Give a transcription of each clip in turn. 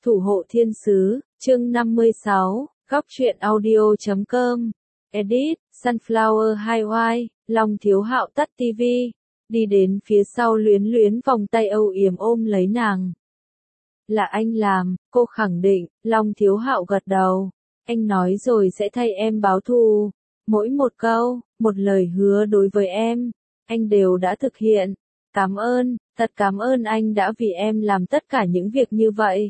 Thủ hộ thiên sứ, chương 56, góc truyện audio.com, edit, Sunflower Highway, Long Thiếu Hạo tắt TV, đi đến phía sau Luyến Luyến vòng tay âu yếm ôm lấy nàng. Là anh làm, cô khẳng định. Long Thiếu Hạo gật đầu. Anh nói rồi sẽ thay em báo thù. Mỗi một câu, một lời hứa đối với em, anh đều đã thực hiện. Cảm ơn, thật cảm ơn anh đã vì em làm tất cả những việc như vậy.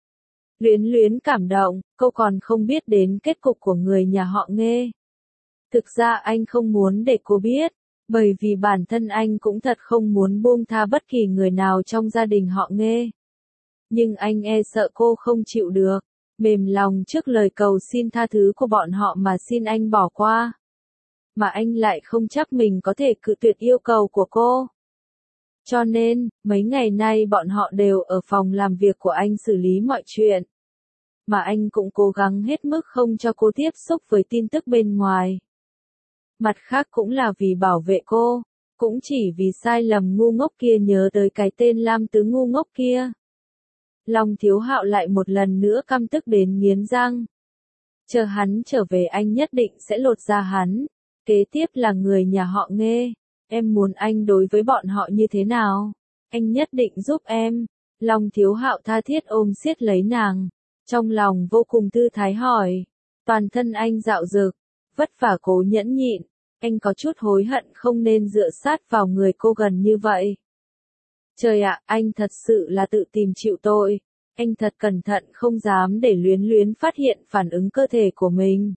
Luyến Luyến cảm động, cô còn không biết đến kết cục của người nhà họ Nghê. Thực ra anh không muốn để cô biết, bởi vì bản thân anh cũng thật không muốn buông tha bất kỳ người nào trong gia đình họ Nghê. Nhưng anh e sợ cô không chịu được, mềm lòng trước lời cầu xin tha thứ của bọn họ mà xin anh bỏ qua. Mà anh lại không chắc mình có thể cự tuyệt yêu cầu của cô. Cho nên, mấy ngày nay bọn họ đều ở phòng làm việc của anh xử lý mọi chuyện. Mà anh cũng cố gắng hết mức không cho cô tiếp xúc với tin tức bên ngoài. Mặt khác cũng là vì bảo vệ cô, cũng chỉ vì sai lầm ngu ngốc kia nhớ tới cái tên Lam Tứ ngu ngốc kia. Long Thiếu Hạo lại một lần nữa căm tức đến nghiến răng. Chờ hắn trở về anh nhất định sẽ lột da hắn. Kế tiếp là người nhà họ Nghê. Em muốn anh đối với bọn họ như thế nào? Anh nhất định giúp em. Long Thiếu Hạo tha thiết ôm siết lấy nàng. Trong lòng vô cùng thư thái hỏi. Toàn thân anh dạo dực, vất vả cố nhẫn nhịn. Anh có chút hối hận không nên dựa sát vào người cô gần như vậy. Trời ạ, anh thật sự là tự tìm chịu tội. Anh thật cẩn thận không dám để Luyến Luyến phát hiện phản ứng cơ thể của mình.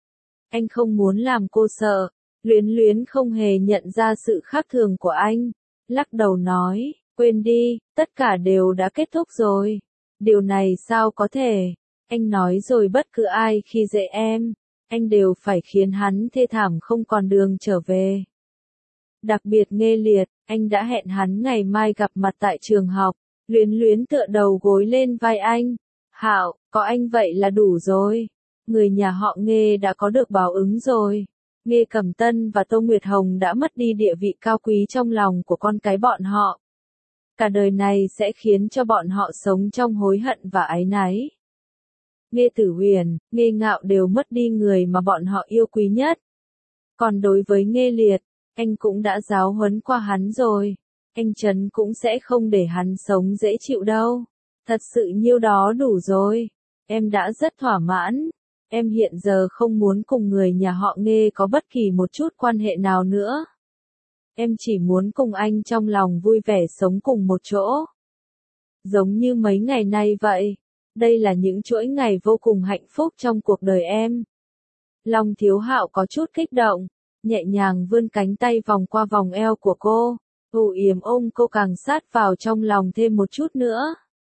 Anh không muốn làm cô sợ. Luyến Luyến không hề nhận ra sự khác thường của anh. Lắc đầu nói, quên đi, tất cả đều đã kết thúc rồi. Điều này sao có thể? Anh nói rồi bất cứ ai khi dễ em, anh đều phải khiến hắn thê thảm không còn đường trở về. Đặc biệt Nghê Liệt, anh đã hẹn hắn ngày mai gặp mặt tại trường học. Luyến Luyến tựa đầu gối lên vai anh. Hạo, có anh vậy là đủ rồi. Người nhà họ Nghê đã có được báo ứng rồi. Nghê Cẩm Tân và Tô Nguyệt Hồng đã mất đi địa vị cao quý trong lòng của con cái bọn họ. Cả đời này sẽ khiến cho bọn họ sống trong hối hận và áy náy. Nghê Tử Huyền, Nghê Ngạo đều mất đi người mà bọn họ yêu quý nhất. Còn đối với Nghê Liệt, anh cũng đã giáo huấn qua hắn rồi. Anh Trấn cũng sẽ không để hắn sống dễ chịu đâu. Thật sự nhiêu đó đủ rồi. Em đã rất thỏa mãn. Em hiện giờ không muốn cùng người nhà họ Nghê có bất kỳ một chút quan hệ nào nữa. Em chỉ muốn cùng anh trong lòng vui vẻ sống cùng một chỗ. Giống như mấy ngày nay vậy. Đây là những chuỗi ngày vô cùng hạnh phúc trong cuộc đời em. Long Thiếu Hạo có chút kích động, nhẹ nhàng vươn cánh tay vòng qua vòng eo của cô, âu yếm ôm cô càng sát vào trong lòng thêm một chút nữa.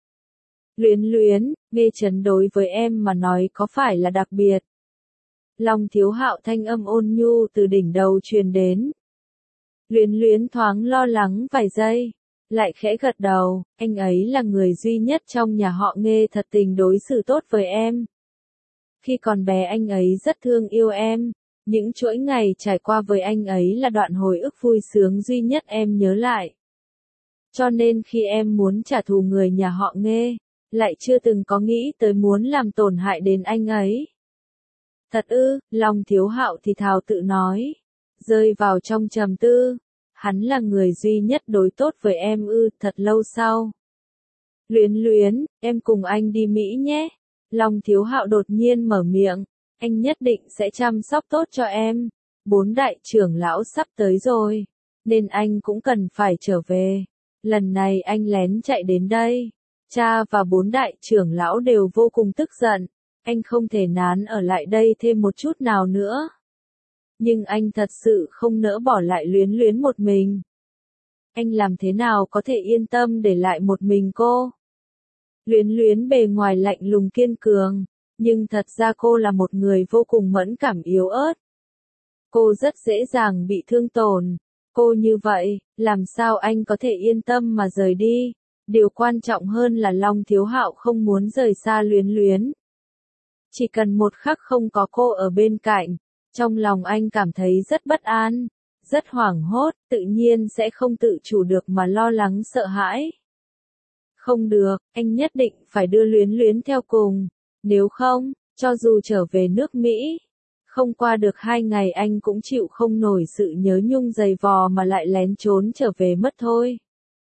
Luyến Luyến, Nghê Trấn đối với em mà nói có phải là đặc biệt? Long Thiếu Hạo thanh âm ôn nhu từ đỉnh đầu truyền đến. Luyến Luyến thoáng lo lắng vài giây, lại khẽ gật đầu, anh ấy là người duy nhất trong nhà họ Nghê thật tình đối xử tốt với em. Khi còn bé anh ấy rất thương yêu em, những chuỗi ngày trải qua với anh ấy là đoạn hồi ức vui sướng duy nhất em nhớ lại. Cho nên khi em muốn trả thù người nhà họ Nghê, lại chưa từng có nghĩ tới muốn làm tổn hại đến anh ấy. Thật ư, Long Thiếu Hạo thì thào tự nói, rơi vào trong trầm tư. Hắn là người duy nhất đối tốt với em ư, thật lâu sau. Luyến Luyến, em cùng anh đi Mỹ nhé. Long Thiếu Hạo đột nhiên mở miệng, anh nhất định sẽ chăm sóc tốt cho em. 4 đại trưởng lão sắp tới rồi, nên anh cũng cần phải trở về. Lần này anh lén chạy đến đây. Cha và 4 đại trưởng lão đều vô cùng tức giận. Anh không thể nán ở lại đây thêm một chút nào nữa. Nhưng anh thật sự không nỡ bỏ lại Luyến Luyến một mình. Anh làm thế nào có thể yên tâm để lại một mình cô? Luyến Luyến bề ngoài lạnh lùng kiên cường, nhưng thật ra cô là một người vô cùng mẫn cảm yếu ớt. Cô rất dễ dàng bị thương tổn. Cô như vậy, làm sao anh có thể yên tâm mà rời đi? Điều quan trọng hơn là Long Thiếu Hạo không muốn rời xa Luyến Luyến. Chỉ cần một khắc không có cô ở bên cạnh, trong lòng anh cảm thấy rất bất an, rất hoảng hốt, tự nhiên sẽ không tự chủ được mà lo lắng sợ hãi. Không được, anh nhất định phải đưa Luyến Luyến theo cùng. Nếu không, cho dù trở về nước Mỹ, không qua được 2 ngày anh cũng chịu không nổi sự nhớ nhung dày vò mà lại lén trốn trở về mất thôi.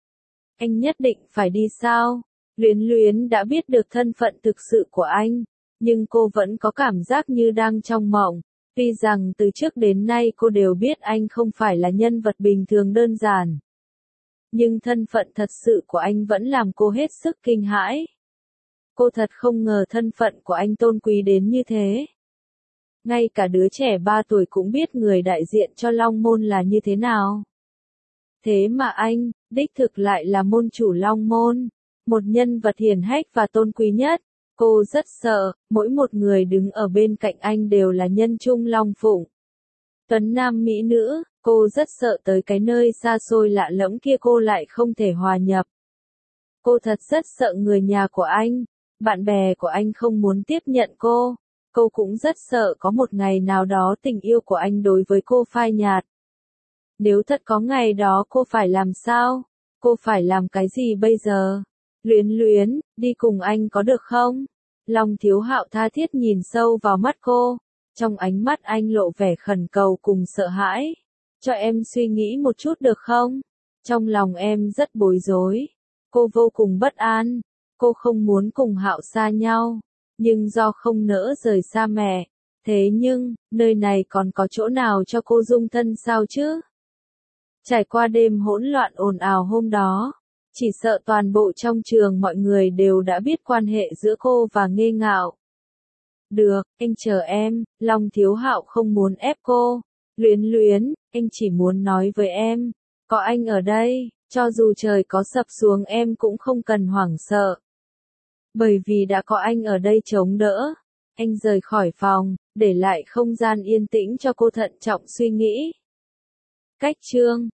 Anh nhất định phải đi sao? Luyến Luyến đã biết được thân phận thực sự của anh, nhưng cô vẫn có cảm giác như đang trong mộng. Tuy rằng từ trước đến nay cô đều biết anh không phải là nhân vật bình thường đơn giản. Nhưng thân phận thật sự của anh vẫn làm cô hết sức kinh hãi. Cô thật không ngờ thân phận của anh tôn quý đến như thế. Ngay cả đứa trẻ 3 tuổi cũng biết người đại diện cho Long Môn là như thế nào. Thế mà anh, đích thực lại là môn chủ Long Môn. Một nhân vật hiển hách và tôn quý nhất. Cô rất sợ, mỗi một người đứng ở bên cạnh anh đều là nhân trung long phụng. Tuấn nam mỹ nữ, cô rất sợ tới cái nơi xa xôi lạ lẫm kia cô lại không thể hòa nhập. Cô thật rất sợ người nhà của anh, bạn bè của anh không muốn tiếp nhận cô. Cô cũng rất sợ có một ngày nào đó tình yêu của anh đối với cô phai nhạt. Nếu thật có ngày đó cô phải làm sao? Cô phải làm cái gì bây giờ? Luyến Luyến, đi cùng anh có được không? Long Thiếu Hạo tha thiết nhìn sâu vào mắt cô. Trong ánh mắt anh lộ vẻ khẩn cầu cùng sợ hãi. Cho em suy nghĩ một chút được không? Trong lòng em rất bối rối. Cô vô cùng bất an. Cô không muốn cùng Hạo xa nhau. Nhưng do không nỡ rời xa mẹ. Thế nhưng, nơi này còn có chỗ nào cho cô dung thân sao chứ? Trải qua đêm hỗn loạn ồn ào hôm đó. Chỉ sợ toàn bộ trong trường mọi người đều đã biết quan hệ giữa cô và Nghê Ngạo. Được, anh chờ em, Long Thiếu Hạo không muốn ép cô. Luyến Luyến, anh chỉ muốn nói với em, có anh ở đây, cho dù trời có sập xuống em cũng không cần hoảng sợ. Bởi vì đã có anh ở đây chống đỡ. Anh rời khỏi phòng, để lại không gian yên tĩnh cho cô thận trọng suy nghĩ. Cách chương